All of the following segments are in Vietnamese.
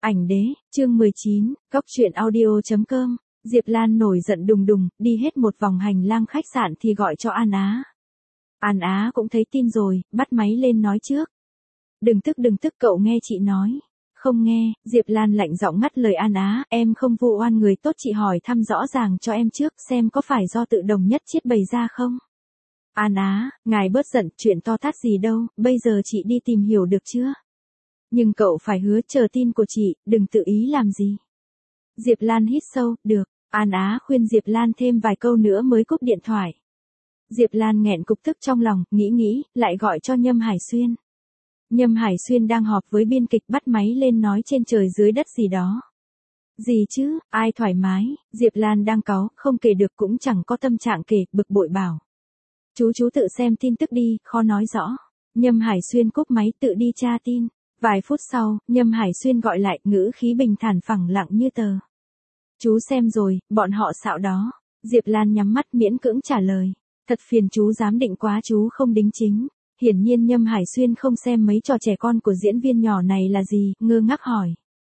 Ảnh đế, chương 19, Cóc truyện audio.com. Diệp Lan nổi giận đùng đùng, đi hết một vòng hành lang khách sạn thì gọi cho An Á. An Á cũng thấy tin rồi, bắt máy lên nói trước. Đừng tức cậu nghe chị nói. Không nghe, Diệp Lan lạnh giọng ngắt lời An Á, em không vu oan người tốt, chị hỏi thăm rõ ràng cho em trước xem có phải do tự Đồng Nhất Chiết bày ra không. An Á, ngài bớt giận, chuyện to tát gì đâu, bây giờ chị đi tìm hiểu được chưa? Nhưng cậu phải hứa chờ tin của chị, đừng tự ý làm gì. Diệp Lan hít sâu, được. An Á khuyên Diệp Lan thêm vài câu nữa mới cúp điện thoại. Diệp Lan nghẹn cục tức trong lòng, nghĩ, lại gọi cho Nhâm Hải Xuyên. Nhâm Hải Xuyên đang họp với biên kịch, bắt máy lên nói trên trời dưới đất gì đó. Gì chứ, ai thoải mái, Diệp Lan đang cáu, không kể được cũng chẳng có tâm trạng kể, bực bội bảo. Chú tự xem tin tức đi, khó nói rõ. Nhâm Hải Xuyên cúp máy tự đi tra tin. Vài phút sau, Nhâm Hải Xuyên gọi lại, ngữ khí bình thản phẳng lặng như tờ. Chú xem rồi, bọn họ xạo đó. Diệp Lan nhắm mắt miễn cưỡng trả lời. Thật phiền chú giám định quá, chú không đính chính. Hiển nhiên Nhâm Hải Xuyên không xem mấy trò trẻ con của diễn viên nhỏ này là gì, ngơ ngác hỏi.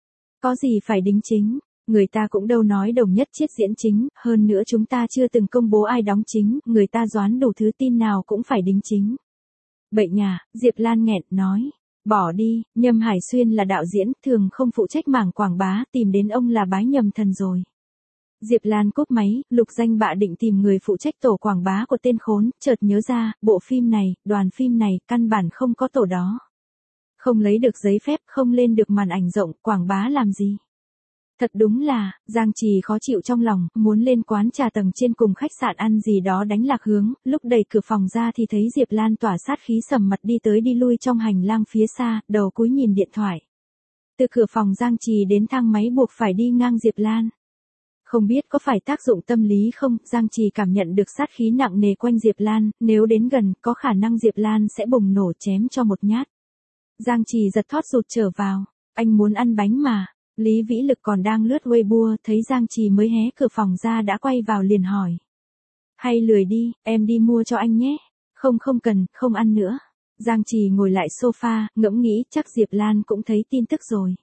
Có gì phải đính chính, người ta cũng đâu nói Đồng Nhất Chiết diễn chính, hơn nữa chúng ta chưa từng công bố ai đóng chính, người ta doán đủ thứ tin nào cũng phải đính chính. Bệnh à, Diệp Lan nghẹn, nói. Bỏ đi, Nhâm Hải Xuyên là đạo diễn, thường không phụ trách mảng quảng bá, tìm đến ông là bái nhầm thần rồi. Diệp Lan cúp máy, Lục Danh Bạ định tìm người phụ trách tổ quảng bá của tên khốn, chợt nhớ ra, bộ phim này, đoàn phim này, căn bản không có tổ đó. Không lấy được giấy phép, không lên được màn ảnh rộng, quảng bá làm gì? Thật đúng là, Giang Trì khó chịu trong lòng, muốn lên quán trà tầng trên cùng khách sạn ăn gì đó đánh lạc hướng, lúc đẩy cửa phòng ra thì thấy Diệp Lan tỏa sát khí sầm mặt đi tới đi lui trong hành lang phía xa, đầu cúi nhìn điện thoại. Từ cửa phòng Giang Trì đến thang máy buộc phải đi ngang Diệp Lan. Không biết có phải tác dụng tâm lý không, Giang Trì cảm nhận được sát khí nặng nề quanh Diệp Lan, nếu đến gần, có khả năng Diệp Lan sẽ bùng nổ chém cho một nhát. Giang Trì giật thót rụt trở vào, anh muốn ăn bánh mà. Lý Vĩ Lực còn đang lướt Weibo, thấy Giang Trì mới hé cửa phòng ra đã quay vào liền hỏi. Hay lười đi, em đi mua cho anh nhé. Không cần, không ăn nữa. Giang Trì ngồi lại sofa, ngẫm nghĩ chắc Diệp Lan cũng thấy tin tức rồi.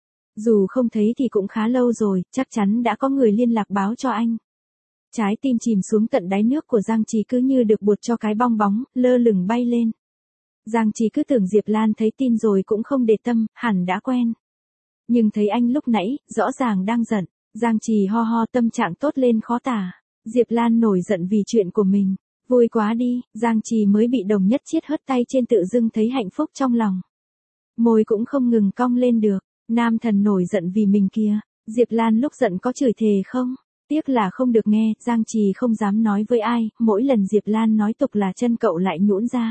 Dù không thấy thì cũng khá lâu rồi, chắc chắn đã có người liên lạc báo cho anh. Trái tim chìm xuống tận đáy nước của Giang Trì cứ như được buột cho cái bong bóng, lơ lửng bay lên. Giang Trì cứ tưởng Diệp Lan thấy tin rồi cũng không để tâm, hẳn đã quen. Nhưng thấy anh lúc nãy, rõ ràng đang giận, Giang Trì ho tâm trạng tốt lên khó tả. Diệp Lan nổi giận vì chuyện của mình. Vui quá đi, Giang Trì mới bị Đồng Nhất Chiết hất tay trên tự dưng thấy hạnh phúc trong lòng. Môi cũng không ngừng cong lên được, nam thần nổi giận vì mình kia. Diệp Lan lúc giận có chửi thề không? Tiếc là không được nghe, Giang Trì không dám nói với ai, mỗi lần Diệp Lan nói tục là chân cậu lại nhũn ra.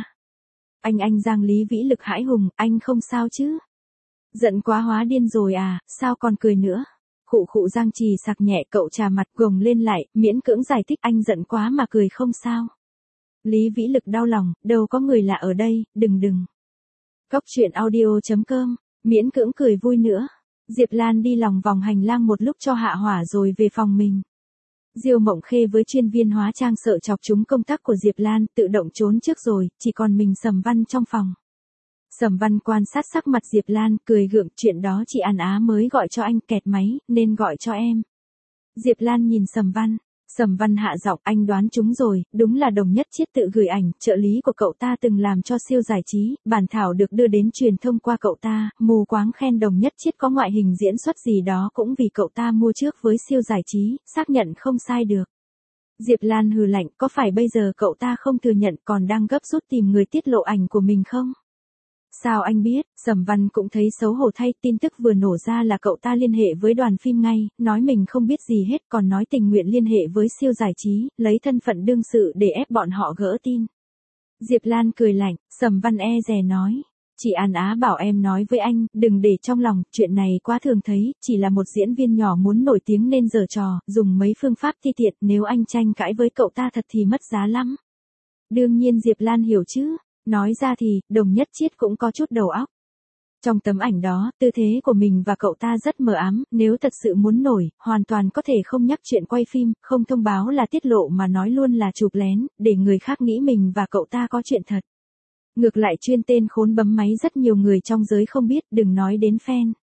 Anh Giang Lý Vĩ Lực hãi hùng, anh không sao chứ? Giận quá hóa điên rồi à, sao còn cười nữa? Khụ Giang Trì sặc nhẹ, cậu trà mặt gồng lên lại, miễn cưỡng giải thích, anh giận quá mà cười không sao. Lý Vĩ Lực đau lòng, đâu có người lạ ở đây, đừng. Cóc truyện audio.com, miễn cưỡng cười vui nữa. Diệp Lan đi lòng vòng hành lang một lúc cho hạ hỏa rồi về phòng mình. Diêu Mộng Khê với chuyên viên hóa trang sợ chọc trúng công tác của Diệp Lan, tự động trốn trước rồi, chỉ còn mình Sầm Văn trong phòng. Sầm Văn quan sát sắc mặt Diệp Lan, cười gượng, chuyện đó chị An Á mới gọi cho anh, kẹt máy, nên gọi cho em. Diệp Lan nhìn Sầm Văn hạ giọng, anh đoán trúng rồi, đúng là Đồng Nhất Chiết tự gửi ảnh, trợ lý của cậu ta từng làm cho siêu giải trí, bản thảo được đưa đến truyền thông qua cậu ta, mù quáng khen Đồng Nhất Chiết có ngoại hình diễn xuất gì đó cũng vì cậu ta mua trước với siêu giải trí, xác nhận không sai được. Diệp Lan hừ lạnh, có phải bây giờ cậu ta không thừa nhận còn đang gấp rút tìm người tiết lộ ảnh của mình không? Sao anh biết? Sầm Văn cũng thấy xấu hổ thay, tin tức vừa nổ ra là cậu ta liên hệ với đoàn phim ngay, nói mình không biết gì hết, còn nói tình nguyện liên hệ với siêu giải trí, lấy thân phận đương sự để ép bọn họ gỡ tin. Diệp Lan cười lạnh, Sầm Văn e dè nói. Chị An Á bảo em nói với anh, đừng để trong lòng, chuyện này quá thường thấy, chỉ là một diễn viên nhỏ muốn nổi tiếng nên giở trò, dùng mấy phương pháp ti tiện, nếu anh tranh cãi với cậu ta thật thì mất giá lắm. Đương nhiên Diệp Lan hiểu chứ. Nói ra thì, Đồng Nhất Chiết cũng có chút đầu óc. Trong tấm ảnh đó, tư thế của mình và cậu ta rất mờ ám, nếu thật sự muốn nổi, hoàn toàn có thể không nhắc chuyện quay phim, không thông báo là tiết lộ mà nói luôn là chụp lén, để người khác nghĩ mình và cậu ta có chuyện thật. Ngược lại chuyên tên khốn bấm máy rất nhiều người trong giới không biết, đừng nói đến fan.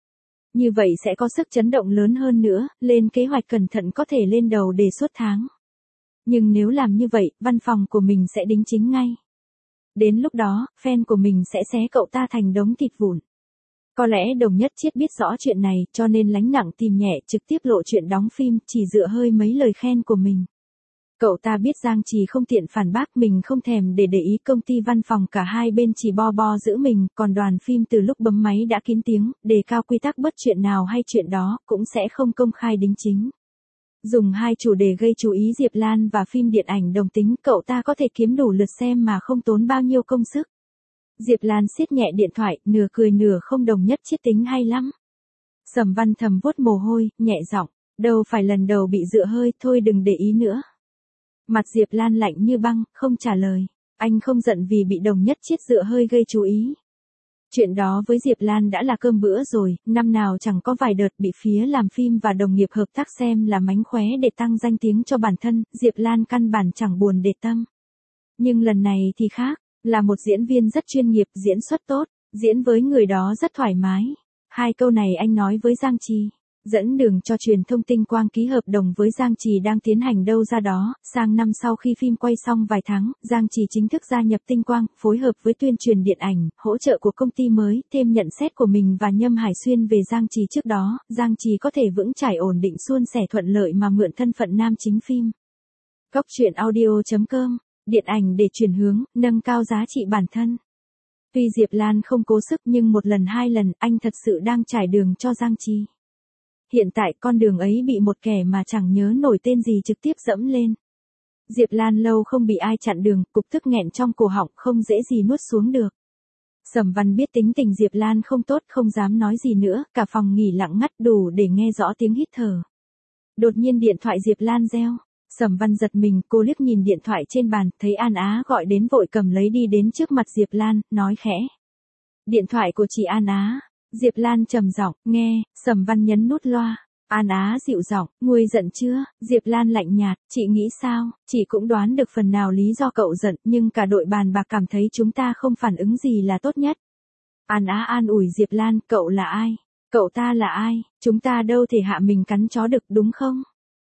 Như vậy sẽ có sức chấn động lớn hơn nữa, lên kế hoạch cẩn thận có thể lên đầu đề suốt tháng. Nhưng nếu làm như vậy, văn phòng của mình sẽ đính chính ngay. Đến lúc đó, fan của mình sẽ xé cậu ta thành đống thịt vụn. Có lẽ Đồng Nhất Chiết biết rõ chuyện này, cho nên lánh nặng tìm nhẹ trực tiếp lộ chuyện đóng phim, chỉ dựa hơi mấy lời khen của mình. Cậu ta biết Giang Trì không tiện phản bác mình, không thèm để ý công ty văn phòng cả hai bên chỉ bo bo giữ mình, còn đoàn phim từ lúc bấm máy đã kín tiếng, đề cao quy tắc bất chuyện nào hay chuyện đó, cũng sẽ không công khai đính chính. Dùng hai chủ đề gây chú ý Diệp Lan và phim điện ảnh đồng tính, cậu ta có thể kiếm đủ lượt xem mà không tốn bao nhiêu công sức. Diệp Lan siết nhẹ điện thoại, nửa cười nửa không. Đồng Nhất Chiết tính hay lắm. Sầm Văn thầm vuốt mồ hôi, nhẹ giọng, đâu phải lần đầu bị dựa hơi, thôi đừng để ý nữa. Mặt Diệp Lan lạnh như băng, không trả lời. Anh không giận vì bị Đồng Nhất Chiết dựa hơi gây chú ý. Chuyện đó với Diệp Lan đã là cơm bữa rồi, năm nào chẳng có vài đợt bị phía làm phim và đồng nghiệp hợp tác xem là mánh khóe để tăng danh tiếng cho bản thân, Diệp Lan căn bản chẳng buồn để tâm. Nhưng lần này thì khác, là một diễn viên rất chuyên nghiệp, diễn xuất tốt, diễn với người đó rất thoải mái. Hai câu này anh nói với Giang Trì. Dẫn đường cho truyền thông Tinh Quang ký hợp đồng với Giang Trì đang tiến hành đâu ra đó, sang năm sau khi phim quay xong vài tháng, Giang Trì chính thức gia nhập Tinh Quang, phối hợp với tuyên truyền điện ảnh, hỗ trợ của công ty mới, thêm nhận xét của mình và Nhâm Hải Xuyên về Giang Trì trước đó, Giang Trì có thể vững chãi ổn định suôn sẻ thuận lợi mà mượn thân phận nam chính phim. Cóc truyện audio.com, điện ảnh để chuyển hướng, nâng cao giá trị bản thân. Tuy Diệp Lan không cố sức nhưng một lần hai lần anh thật sự đang trải đường cho Giang Trì. Hiện tại con đường ấy bị một kẻ mà chẳng nhớ nổi tên gì trực tiếp dẫm lên. Diệp Lan lâu không bị ai chặn đường, cục tức nghẹn trong cổ họng không dễ gì nuốt xuống được. Sầm Văn biết tính tình Diệp Lan không tốt, không dám nói gì nữa, cả phòng nghỉ lặng ngắt đủ để nghe rõ tiếng hít thở. Đột nhiên điện thoại Diệp Lan reo. Sầm Văn giật mình, cô liếc nhìn điện thoại trên bàn, thấy An Á gọi đến vội cầm lấy đi đến trước mặt Diệp Lan, nói khẽ. Điện thoại của chị An Á. Diệp Lan trầm giọng, nghe. Sầm Văn nhấn nút loa. An Á dịu giọng, nguôi giận chưa? Diệp Lan lạnh nhạt, chị nghĩ sao? Chị cũng đoán được phần nào lý do cậu giận, nhưng cả đội bàn bạc cảm thấy chúng ta không phản ứng gì là tốt nhất. An Á an ủi Diệp Lan, cậu là ai? Cậu ta là ai? Chúng ta đâu thể hạ mình cắn chó được đúng không?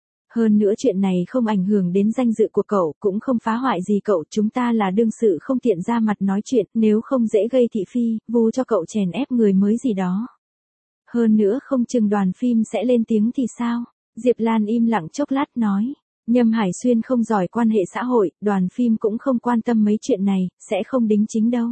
Hơn nữa chuyện này không ảnh hưởng đến danh dự của cậu, cũng không phá hoại gì cậu, chúng ta là đương sự không tiện ra mặt nói chuyện, nếu không dễ gây thị phi, vu cho cậu chèn ép người mới gì đó. Hơn nữa không chừng đoàn phim sẽ lên tiếng thì sao? Diệp Lan im lặng chốc lát nói. Nhâm Hải Xuyên không giỏi quan hệ xã hội, đoàn phim cũng không quan tâm mấy chuyện này, sẽ không đính chính đâu.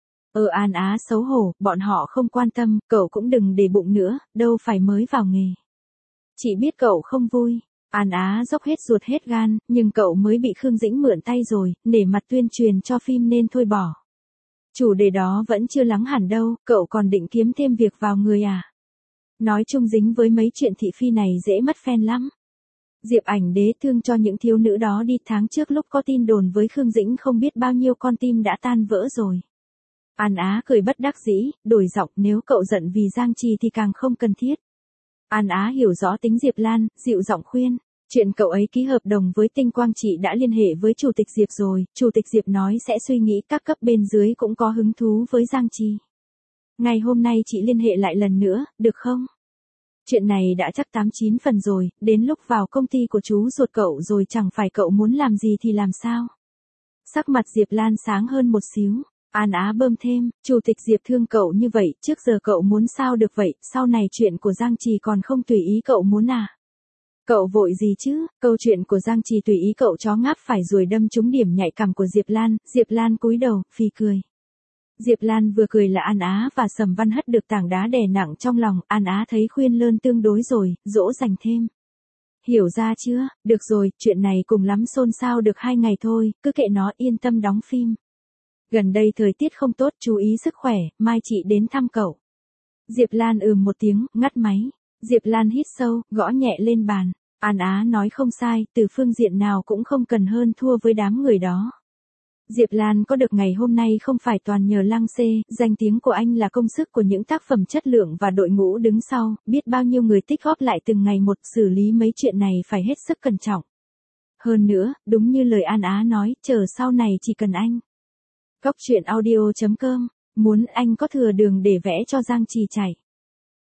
An Á xấu hổ, bọn họ không quan tâm, cậu cũng đừng để bụng nữa, đâu phải mới vào nghề. Chị biết cậu không vui. An Á dốc hết ruột hết gan, nhưng cậu mới bị Khương Dĩnh mượn tay rồi, nể mặt tuyên truyền cho phim nên thôi bỏ. Chủ đề đó vẫn chưa lắng hẳn đâu, cậu còn định kiếm thêm việc vào người à? Nói chung dính với mấy chuyện thị phi này dễ mất fan lắm. Diệp Ảnh Đế thương cho những thiếu nữ đó đi, tháng trước lúc có tin đồn với Khương Dĩnh không biết bao nhiêu con tim đã tan vỡ rồi. An Á cười bất đắc dĩ, đổi giọng, nếu cậu giận vì Giang Trì thì càng không cần thiết. An Á hiểu rõ tính Diệp Lan, dịu giọng khuyên. Chuyện cậu ấy ký hợp đồng với Tinh Quang chị đã liên hệ với Chủ tịch Diệp rồi, Chủ tịch Diệp nói sẽ suy nghĩ, các cấp bên dưới cũng có hứng thú với Giang Trì. Ngày hôm nay chị liên hệ lại lần nữa, được không? Chuyện này đã chắc 8-9 phần rồi, đến lúc vào công ty của chú ruột cậu rồi chẳng phải cậu muốn làm gì thì làm sao? Sắc mặt Diệp Lan sáng hơn một xíu. An Á bơm thêm, Chủ tịch Diệp thương cậu như vậy, trước giờ cậu muốn sao được vậy, sau này chuyện của Giang Trì còn không tùy ý cậu muốn à? Cậu vội gì chứ, câu chuyện của Giang Trì tùy ý cậu chó ngáp phải ruồi đâm trúng điểm nhạy cảm của Diệp Lan cúi đầu, phì cười. Diệp Lan vừa cười là An Á và Sầm Văn hất được tảng đá đè nặng trong lòng, An Á thấy khuyên lơn tương đối rồi, dỗ dành thêm. Hiểu ra chưa, được rồi, chuyện này cùng lắm xôn xao được 2 ngày thôi, cứ kệ nó, yên tâm đóng phim. Gần đây thời tiết không tốt, chú ý sức khỏe, mai chị đến thăm cậu. Diệp Lan một tiếng, ngắt máy. Diệp Lan hít sâu, gõ nhẹ lên bàn. An Á nói không sai, từ phương diện nào cũng không cần hơn thua với đám người đó. Diệp Lan có được ngày hôm nay không phải toàn nhờ Lăng Xê, danh tiếng của anh là công sức của những tác phẩm chất lượng và đội ngũ đứng sau, biết bao nhiêu người tích góp lại từng ngày một, xử lý mấy chuyện này phải hết sức cẩn trọng. Hơn nữa, đúng như lời An Á nói, chờ sau này chỉ cần anh. Cóc truyện audio.com, muốn anh có thừa đường để vẽ cho Giang Trì chảy.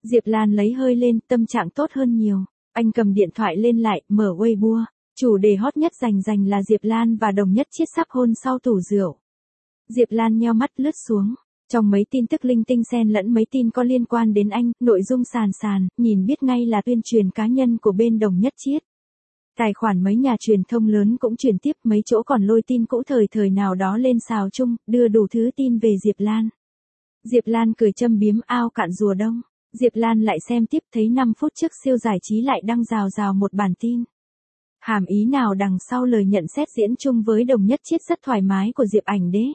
Diệp Lan lấy hơi lên, tâm trạng tốt hơn nhiều. Anh cầm điện thoại lên lại, mở Weibo. Chủ đề hot nhất rành là Diệp Lan và Đồng Nhất Chiết sắp hôn sau tủ rượu. Diệp Lan nheo mắt lướt xuống. Trong mấy tin tức linh tinh xen lẫn mấy tin có liên quan đến anh, nội dung sàn, nhìn biết ngay là tuyên truyền cá nhân của bên Đồng Nhất Chiết. Tài khoản mấy nhà truyền thông lớn cũng truyền tiếp, mấy chỗ còn lôi tin cũ thời nào đó lên xào chung, đưa đủ thứ tin về Diệp Lan. Diệp Lan cười châm biếm, ao cạn rùa đông. Diệp Lan lại xem tiếp, thấy 5 phút trước Siêu Giải Trí lại đăng rào một bản tin. Hàm ý nào đằng sau lời nhận xét diễn chung với Đồng Nhất Chiết rất thoải mái của Diệp Ảnh Đế.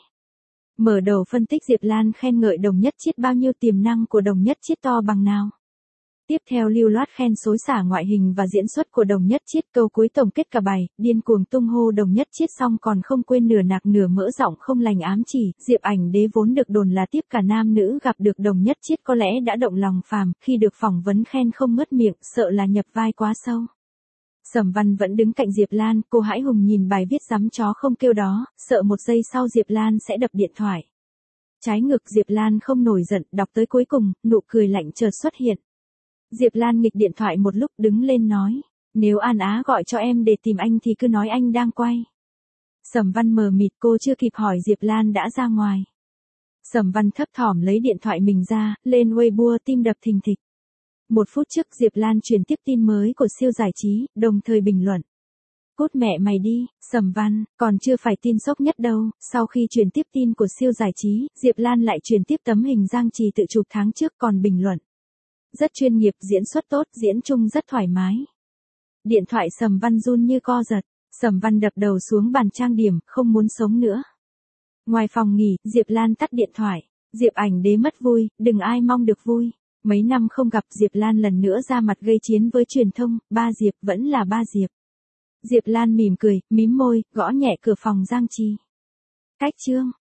Mở đầu phân tích, Diệp Lan khen ngợi Đồng Nhất Chiết bao nhiêu tiềm năng của Đồng Nhất Chiết to bằng nào. Tiếp theo lưu loát khen xối xả ngoại hình và diễn xuất của Đồng Nhất Chiết, câu cuối tổng kết cả bài, điên cuồng tung hô Đồng Nhất Chiết xong còn không quên nửa nạc nửa mỡ giọng không lành ám chỉ, Diệp Ảnh Đế vốn được đồn là tiếp cả nam nữ gặp được Đồng Nhất Chiết có lẽ đã động lòng phàm, khi được phỏng vấn khen không ngớt miệng, sợ là nhập vai quá sâu. Sầm Văn vẫn đứng cạnh Diệp Lan, cô hãi hùng nhìn bài viết dám chó không kêu đó, sợ một giây sau Diệp Lan sẽ đập điện thoại. Trái ngược, Diệp Lan không nổi giận, đọc tới cuối cùng, nụ cười lạnh chợt xuất hiện. Diệp Lan nghịch điện thoại một lúc đứng lên nói, nếu An Á gọi cho em để tìm anh thì cứ nói anh đang quay. Sầm Văn mờ mịt, cô chưa kịp hỏi Diệp Lan đã ra ngoài. Sầm Văn thấp thỏm lấy điện thoại mình ra, lên Weibo, tim đập thình thịch. 1 phút trước Diệp Lan truyền tiếp tin mới của Siêu Giải Trí, đồng thời bình luận. Cút mẹ mày đi, Sầm Văn, còn chưa phải tin sốc nhất đâu, sau khi truyền tiếp tin của Siêu Giải Trí, Diệp Lan lại truyền tiếp tấm hình Giang Trì tự chụp tháng trước còn bình luận. Rất chuyên nghiệp, diễn xuất tốt, diễn chung rất thoải mái. Điện thoại Sầm Văn run như co giật, Sầm Văn đập đầu xuống bàn trang điểm, không muốn sống nữa. Ngoài phòng nghỉ, Diệp Lan tắt điện thoại. Diệp Ảnh Đế mất vui, đừng ai mong được vui. Mấy năm không gặp, Diệp Lan lần nữa ra mặt gây chiến với truyền thông, ba Diệp vẫn là ba Diệp. Diệp Lan mỉm cười, mím môi, gõ nhẹ cửa phòng Giang Trì. Cách chương.